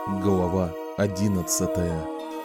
Глава 11.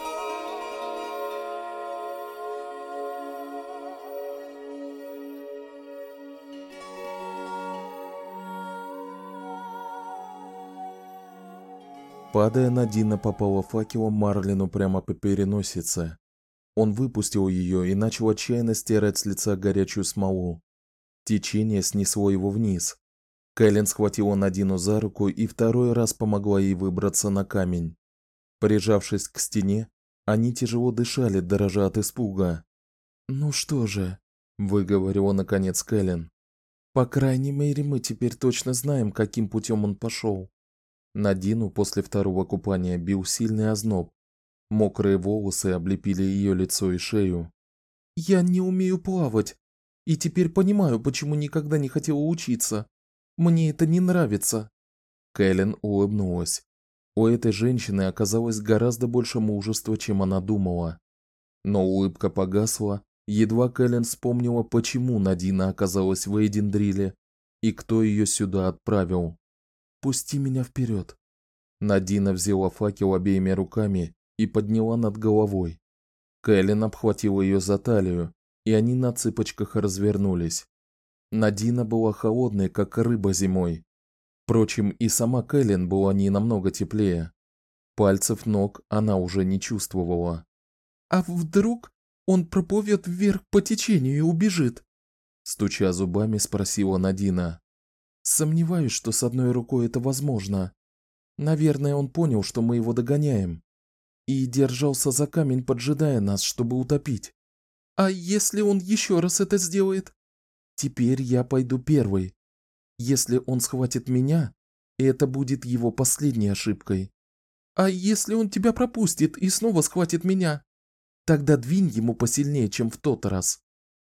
Падая, Надина попала факелом Марлину прямо по переносице. Он выпустил ее и начал отчаянно стирать с лица горячую смолу. Течение снесло его вниз. Кэлен схватила Надину за руку и второй раз помогла ей выбраться на камень. Прижавшись к стене, они тяжело дышали, дрожа от испуга. "Ну что же", выговорила наконец Кэлен. "По крайней мере, мы теперь точно знаем, каким путем он пошел". Надину после второго купания бил сильный озноб. Мокрые волосы облепили ее лицо и шею. "Я не умею плавать, и теперь понимаю, почему никогда не хотела учиться. Мне это не нравится". Кэлен улыбнулась. У этой женщины оказалось гораздо больше мужества, чем она думала. Но улыбка погасла, едва Кэлен вспомнила, почему Надина оказалась в Эйдендриле и кто ее сюда отправил. "Пусти меня вперед". Надина взяла факел обеими руками и подняла над головой. Кэлен обхватила ее за талию, и они на цыпочках развернулись. Надина была холодной, как рыба зимой. Впрочем, и сама Кэлен была не намного теплее. Пальцев ног она уже не чувствовала. "А вдруг он проплывет вверх по течению и убежит?" стуча зубами, спросила Надина. "Сомневаюсь, что с одной рукой это возможно. Наверное, он понял, что мы его догоняем, и держался за камень, поджидая нас, чтобы утопить. А если он еще раз это сделает? Теперь я пойду первой. Если он схватит меня, это будет его последней ошибкой. А если он тебя пропустит и снова схватит меня? Тогда двинь ему посильнее, чем в тот раз.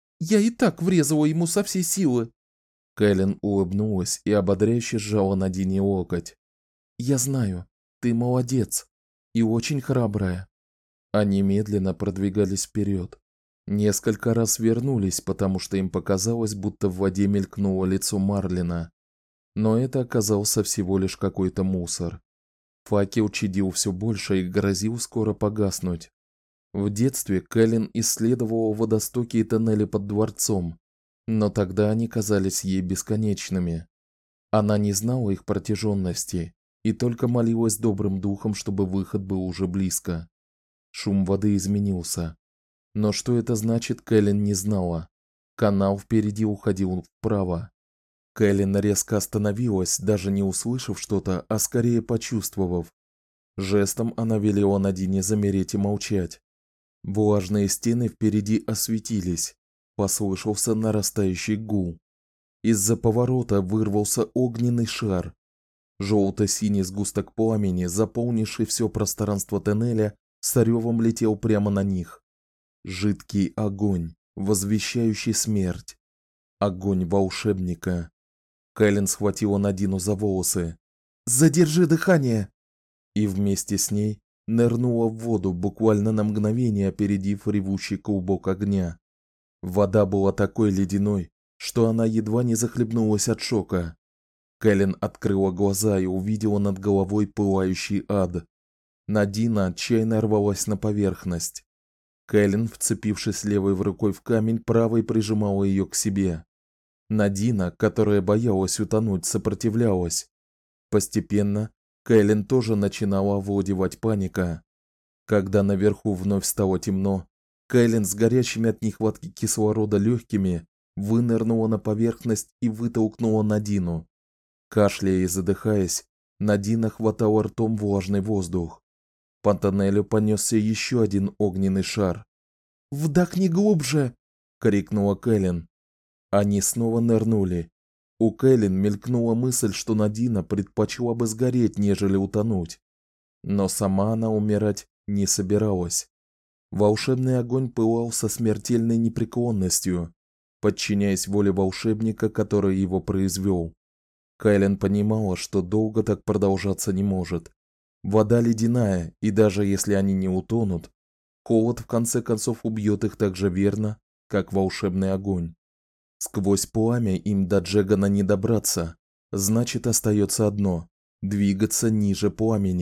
Я и так врезала ему со всей силы". Кэлен улыбнулась и ободряюще сжала Надине локоть. "Я знаю, ты молодец и очень храбрая". Они медленно продвигались вперед. Несколько раз вернулись, потому что им показалось, будто в воде мелькнуло лицо Марлина. Но это оказался всего лишь какой-то мусор. Факел чадил все больше и грозил скоро погаснуть. В детстве Кэлен исследовала водостоки и тоннели под дворцом, но тогда они казались ей бесконечными. Она не знала их протяженности и только молилась добрым духом, чтобы выход был уже близко. Шум воды изменился. Но что это значит, Кэлен не знала. Канал впереди уходил вправо. Кэлен резко остановилась, даже не услышав что-то, а скорее почувствовав. Жестом она велела Надине замереть и молчать. Влажные стены впереди осветились. Послышался нарастающий гул. Из-за поворота вырвался огненный шар. Желто-синий сгусток пламени, заполнивший все пространство тоннеля, с ревом летел прямо на них. Жидкий огонь, возвещающий смерть. Огонь волшебника. Кэлен схватила Надину за волосы. "Задержи дыхание!" И вместе с ней нырнула в воду, буквально на мгновение опередив ревущий клубок огня. Вода была такой ледяной, что она едва не захлебнулась от шока. Кэлен открыла глаза и увидела над головой пылающий ад. Надина отчаянно рвалась на поверхность. Кэлен, вцепившись левой рукой в камень, правой прижимала ее к себе. Надина, которая боялась утонуть, сопротивлялась. Постепенно Кэлен тоже начинала овладевать паника. Когда наверху вновь стало темно, Кэлен с горящими от нехватки кислорода легкими вынырнула на поверхность и вытолкнула Надину. Кашляя и задыхаясь, Надина хватала ртом влажный воздух. По тоннелю понесся еще один огненный шар. "Вдохни глубже", крикнула Кэлен. Они снова нырнули. У Кэлен мелькнула мысль, что Надина предпочла бы сгореть, нежели утонуть. Но сама она умирать не собиралась. Волшебный огонь пылал со смертельной непреклонностью, подчиняясь воле волшебника, который его произвел. Кэлен понимала, что долго так продолжаться не может. Вода ледяная, и даже если они не утонут, холод в конце концов убьет их так же верно, как волшебный огонь. Сквозь пламя им до Джегана не добраться, значит, остается одно двигаться ниже пламени.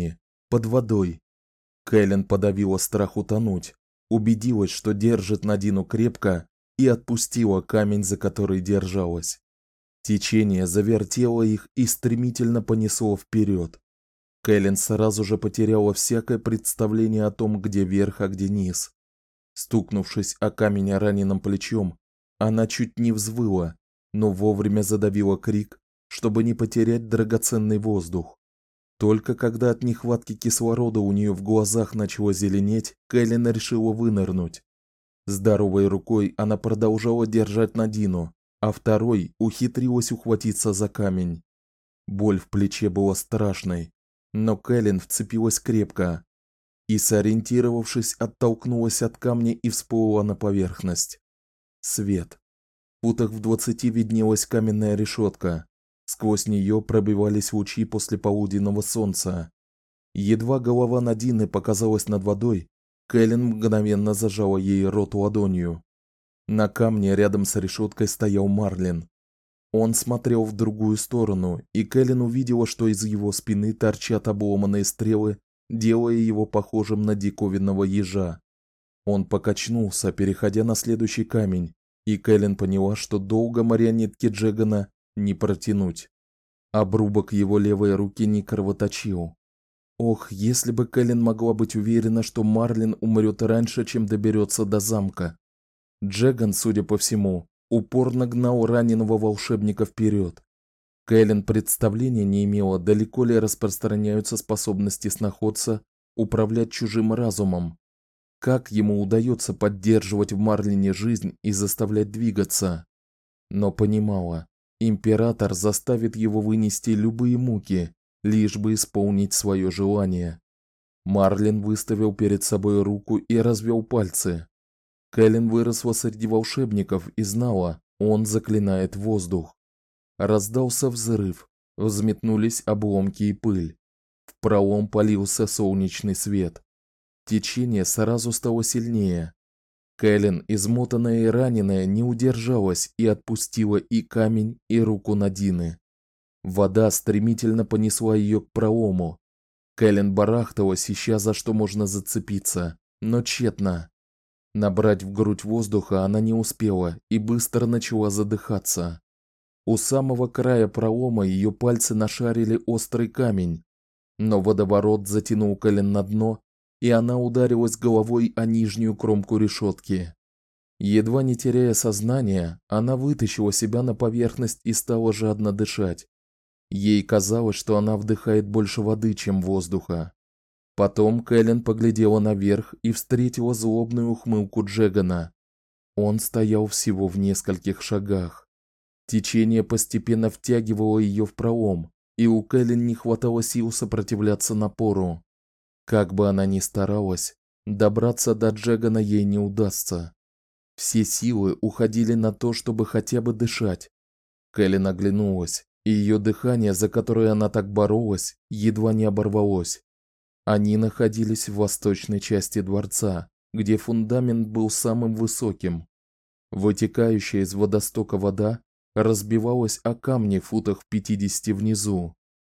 под водой. Кэлен подавила страх утонуть, убедилась, что держит Надину крепко, и отпустила камень, за который держалась. Течение завертело их и стремительно понесло вперед. Кэлен сразу же потеряла всякое представление о том, где верх, а где низ. Стукнувшись о камень раненым плечом, она чуть не взвыла, но вовремя задавила крик, чтобы не потерять драгоценный воздух. Только когда от нехватки кислорода у нее в глазах начало зеленеть, Кэлен решила вынырнуть. Здоровой рукой она продолжала держать Надину, а второй ухитрилась ухватиться за камень. Боль в плече была страшной, но Кэлен вцепилась крепко и, сориентировавшись, оттолкнулась от камня и всплыла на поверхность. Свет. В футах в 20 виднелась каменная решетка. Сквозь нее пробивались лучи послеполуденного солнца. Едва голова Надины показалась над водой, Кэлен мгновенно зажала ей рот ладонью. На камне рядом с решеткой стоял Марлин. Он смотрел в другую сторону, и Кэлен увидела, что из его спины торчат обломанные стрелы, делая его похожим на диковинного ежа. Он покачнулся, переходя на следующий камень, и Кэлен поняла, что долго марионетке Джегана не протянуть. Обрубок его левой руки не кровоточил. Ох, если бы Кэлен могла быть уверена, что Марлин умрет раньше, чем доберется до замка. Джеган, судя по всему, упорно гнал раненого волшебника вперед. Кэлен представления не имела, далеко ли распространяются способности сноходца управлять чужим разумом. Как ему удается поддерживать в Марлине жизнь и заставлять двигаться? Но понимала, император заставит его вынести любые муки, лишь бы исполнить свое желание. Марлин выставил перед собой руку и развел пальцы. Кэлен выросла среди волшебников и знала, он заклинает воздух. Раздался взрыв, взметнулись обломки и пыль. В пролом полился солнечный свет. Течение сразу стало сильнее. Кэлен, измотанная и раненая, не удержалась и отпустила и камень, и руку Надины. Вода стремительно понесла ее к пролому. Кэлен барахталась, ища за что можно зацепиться, но тщетно. Набрать в грудь воздуха она не успела и быстро начала задыхаться. У самого края пролома ее пальцы нашарили острый камень, но водоворот затянул Кэлен на дно, и она ударилась головой о нижнюю кромку решетки. Едва не теряя сознание, она вытащила себя на поверхность и стала жадно дышать. Ей казалось, что она вдыхает больше воды, чем воздуха. Потом Кэлен поглядела наверх и встретила злобную ухмылку Джегана. Он стоял всего в нескольких шагах. Течение постепенно втягивало ее в пролом, и у Кэлен не хватало сил сопротивляться напору. Как бы она ни старалась, добраться до Джегана ей не удастся. Все силы уходили на то, чтобы хотя бы дышать. Кэлен оглянулась, и ее дыхание, за которое она так боролась, едва не оборвалось. Они находились в восточной части дворца, где фундамент был самым высоким. Вытекающая из водостока вода разбивалась о камни в футах в 50 внизу.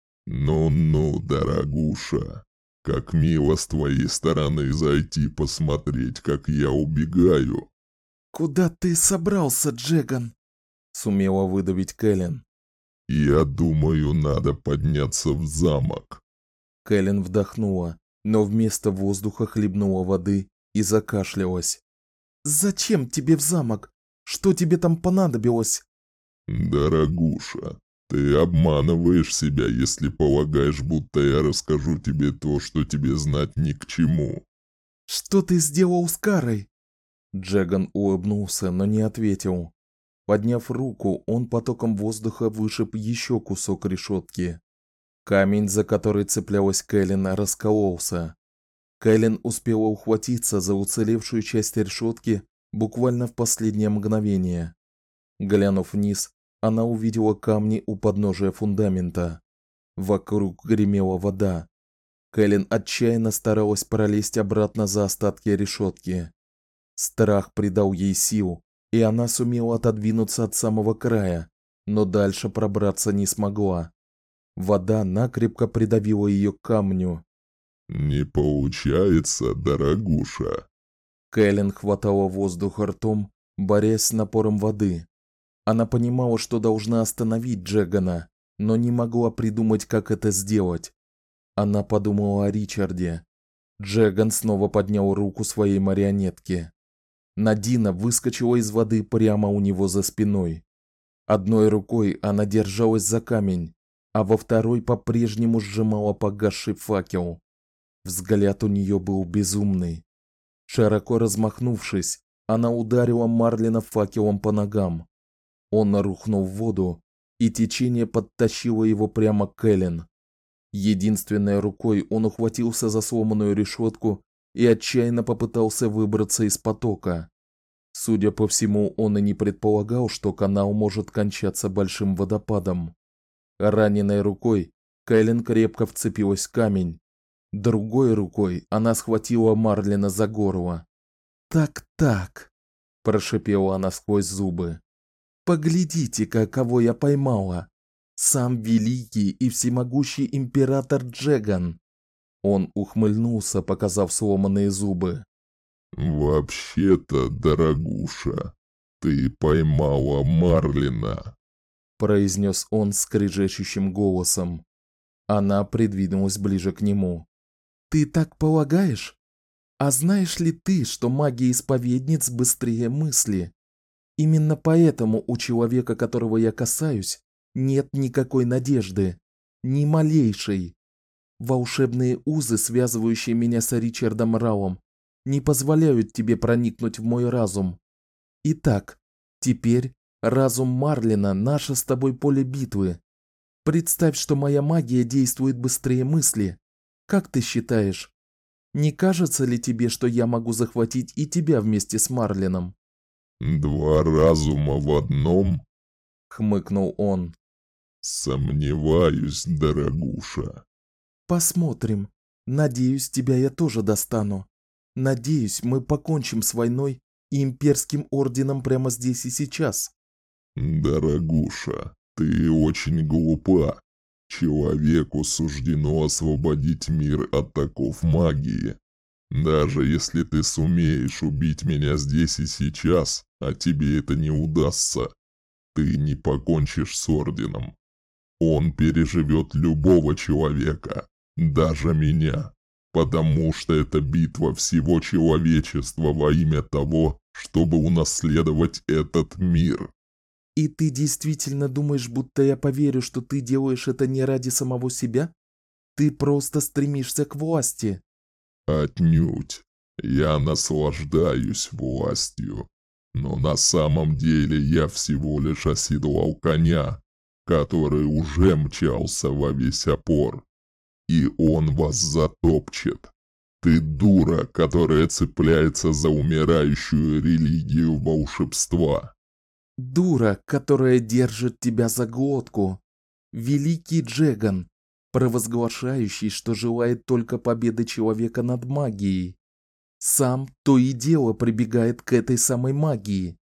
«Ну-ну, дорогуша, как мило с твоей стороны зайти посмотреть, как я убегаю». «Куда ты собрался, Джеган?» — сумела выдавить Кэлен. «Я думаю, надо подняться в замок». Кэлен вдохнула, но вместо воздуха хлебнула воды и закашлялась. «Зачем тебе в замок? Что тебе там понадобилось?» «Дорогуша, ты обманываешь себя, если полагаешь, будто я расскажу тебе то, что тебе знать ни к чему». «Что ты сделал с Карой?» Джеган улыбнулся, но не ответил. Подняв руку, он потоком воздуха вышиб еще кусок решетки. Камень, за который цеплялась Кэлен, раскололся. Кэлен успела ухватиться за уцелевшую часть решетки буквально в последнее мгновение. Глянув вниз, она увидела камни у подножия фундамента. Вокруг гремела вода. Кэлен отчаянно старалась пролезть обратно за остатки решетки. Страх придал ей сил, и она сумела отодвинуться от самого края, но дальше пробраться не смогла. Вода накрепко придавила ее к камню. «Не получается, дорогуша». Кэлен хватала воздух ртом, борясь с напором воды. Она понимала, что должна остановить Джегана, но не могла придумать, как это сделать. Она подумала о Ричарде. Джеган снова поднял руку своей марионетки. Надина выскочила из воды прямо у него за спиной. Одной рукой она держалась за камень, а во второй по-прежнему сжимала погасший факел. Взгляд у нее был безумный. Широко размахнувшись, она ударила Марлина факелом по ногам. Он рухнул в воду, и течение подтащило его прямо к Кэлен. Единственной рукой он ухватился за сломанную решетку и отчаянно попытался выбраться из потока. Судя по всему, он и не предполагал, что канал может кончаться большим водопадом. Раненой рукой Кэлен крепко вцепилась в камень. Другой рукой она схватила Марлина за горло. «Так», – прошипела она сквозь зубы. «Поглядите-ка, кого я поймала! Сам великий и всемогущий император Джеган!» Он ухмыльнулся, показав сломанные зубы. «Вообще-то, дорогуша, ты поймала Марлина», – произнес он скрежещущим голосом. Она придвинулась ближе к нему. «Ты так полагаешь? А знаешь ли ты, что магия исповедниц быстрее мысли? Именно поэтому у человека, которого я касаюсь, нет никакой надежды, ни малейшей. Волшебные узы, связывающие меня с Ричардом Рауом, не позволяют тебе проникнуть в мой разум. Итак, теперь разум Марлина – наше с тобой поле битвы. Представь, что моя магия действует быстрее мысли. Как ты считаешь, не кажется ли тебе, что я могу захватить и тебя вместе с Марлином?» «Два разума в одном?» – хмыкнул он. «Сомневаюсь, дорогуша». «Посмотрим. Надеюсь, тебя я тоже достану. Надеюсь, мы покончим с войной и имперским орденом прямо здесь и сейчас». «Дорогуша, ты очень глупа. Человеку суждено освободить мир от оков магии. Даже если ты сумеешь убить меня здесь и сейчас, а тебе это не удастся, ты не покончишь с орденом. Он переживет любого человека, даже меня, потому что это битва всего человечества во имя того, чтобы унаследовать этот мир». «И ты действительно думаешь, будто я поверю, что ты делаешь это не ради самого себя? Ты просто стремишься к власти». «Отнюдь. Я наслаждаюсь властью. Но на самом деле я всего лишь оседлал коня, который уже мчался во весь опор. И он вас затопчет. Ты дура, которая цепляется за умирающую религию волшебства». «Дура, которая держит тебя за глотку. Великий Джеган, провозглашающий, что желает только победы человека над магией. Сам то и дело прибегает к этой самой магии».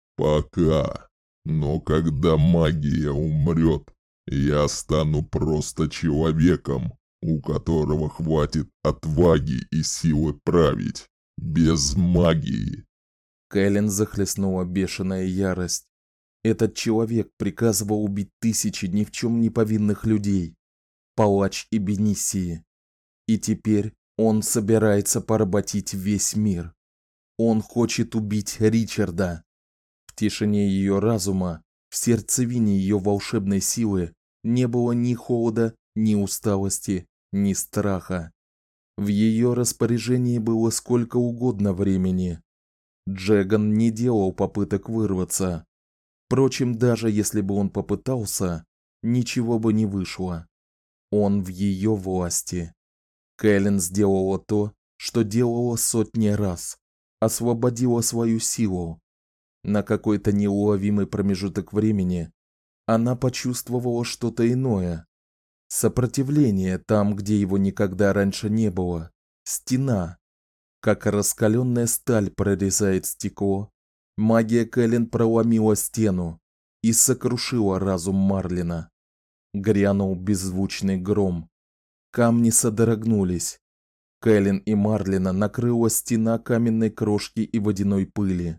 «Пока. Но когда магия умрет, я стану просто человеком, у которого хватит отваги и силы править, без магии». Кэлен захлестнула бешеная ярость. Этот человек приказывал убить тысячи ни в чем не повинных людей. Палач и Бенисии. И теперь он собирается поработить весь мир. Он хочет убить Ричарда. В тишине ее разума, в сердцевине ее волшебной силы не было ни холода, ни усталости, ни страха. В ее распоряжении было сколько угодно времени. Джеган не делал попыток вырваться. Впрочем, даже если бы он попытался, ничего бы не вышло. Он в ее власти. Кэлен сделала то, что делала сотни раз. Освободила свою силу. На какой-то неуловимый промежуток времени она почувствовала что-то иное. Сопротивление там, где его никогда раньше не было. Стена. Как раскаленная сталь прорезает стекло, магия Кэлен проломила стену и сокрушила разум Марлина. Грянул беззвучный гром. Камни содрогнулись. Кэлен и Марлина накрыла стена каменной крошки и водяной пыли.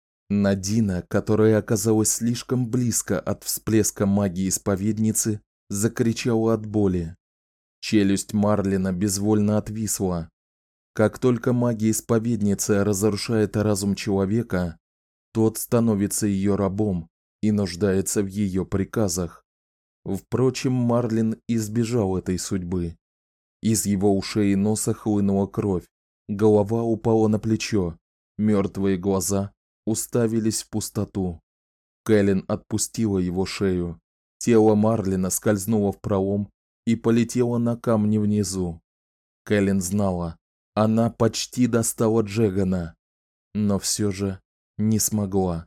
Надина, которая оказалась слишком близко от всплеска магии исповедницы, закричала от боли. Челюсть Марлина безвольно отвисла. Как только магия исповедницы разрушает разум человека, тот становится ее рабом и нуждается в ее приказах. Впрочем, Марлин избежал этой судьбы. Из его ушей и носа хлынула кровь, голова упала на плечо, мертвые глаза уставились в пустоту. Кэлен отпустила его шею. Тело Марлина скользнуло в пролом и полетело на камни внизу. Кэлен знала, она почти достала Джегана, но все же не смогла.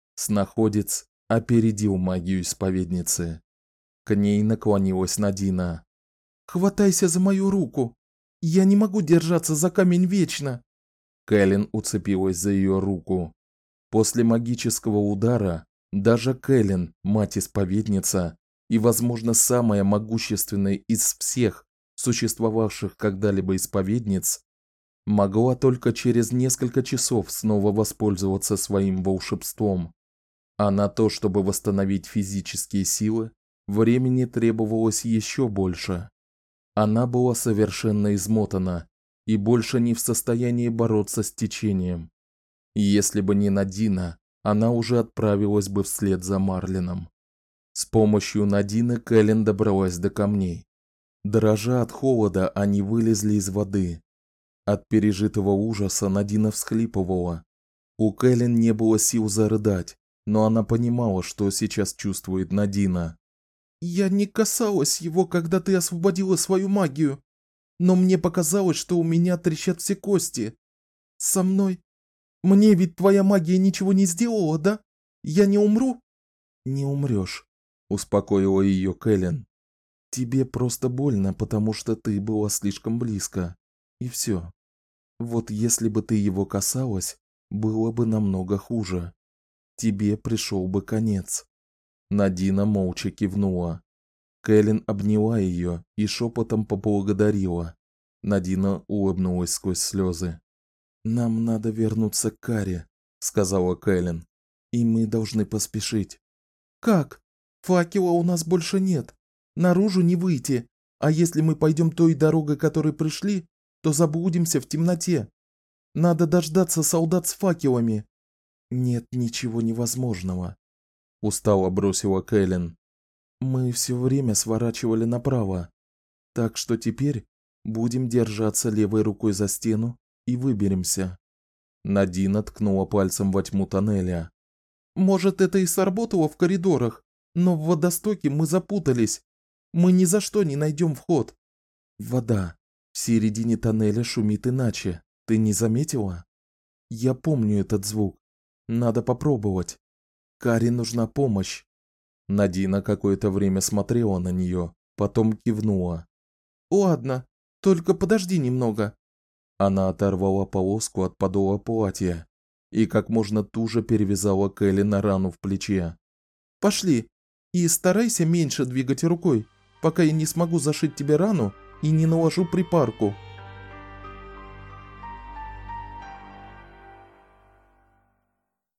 Снаходец опередил магию исповедницы. К ней наклонилась Надина. «Хватайся за мою руку! Я не могу держаться за камень вечно!» Кэлен уцепилась за ее руку. После магического удара даже Кэлен, мать-исповедница и, возможно, самая могущественная из всех существовавших когда-либо исповедниц, могла только через несколько часов снова воспользоваться своим волшебством. А на то, чтобы восстановить физические силы, времени требовалось еще больше. Она была совершенно измотана и больше не в состоянии бороться с течением. Если бы не Надина, она уже отправилась бы вслед за Марлином. С помощью Надины Кэлен добралась до камней. Дрожа от холода, они вылезли из воды. От пережитого ужаса Надина всхлипывала. У Кэлен не было сил зарыдать, но она понимала, что сейчас чувствует Надина. «Я не касалась его, когда ты освободила свою магию, но мне показалось, что у меня трещат все кости. Со мной... Мне ведь твоя магия ничего не сделала, да? Я не умру?» «Не умрёшь», — успокоила её Кэлен. «Тебе просто больно, потому что ты была слишком близко. И всё. Вот если бы ты его касалась, было бы намного хуже. Тебе пришёл бы конец». Надина молча кивнула. Кэлен обняла её и шепотом поблагодарила. Надина улыбнулась сквозь слёзы. «Нам надо вернуться к Каре», — сказала Кэлен. «И мы должны поспешить». «Как? Факела у нас больше нет. Наружу не выйти. А если мы пойдем той дорогой, которой пришли, то заблудимся в темноте. Надо дождаться солдат с факелами». «Нет ничего невозможного», — устало бросила Кэлен. «Мы все время сворачивали направо, так что теперь будем держаться левой рукой за стену и выберемся». Надина ткнула пальцем во тьму тоннеля. «Может, это и сработало в коридорах, но в водостоке мы запутались. Мы ни за что не найдем вход». «Вода в середине тоннеля шумит иначе. Ты не заметила? Я помню этот звук. Надо попробовать. Каре нужна помощь». Надина какое-то время смотрела на неё, потом кивнула. «Ладно, только подожди немного». Она оторвала полоску от подола платья и как можно туже перевязала Кэлен рану в плече. «Пошли, и старайся меньше двигать рукой, пока я не смогу зашить тебе рану и не наложу припарку».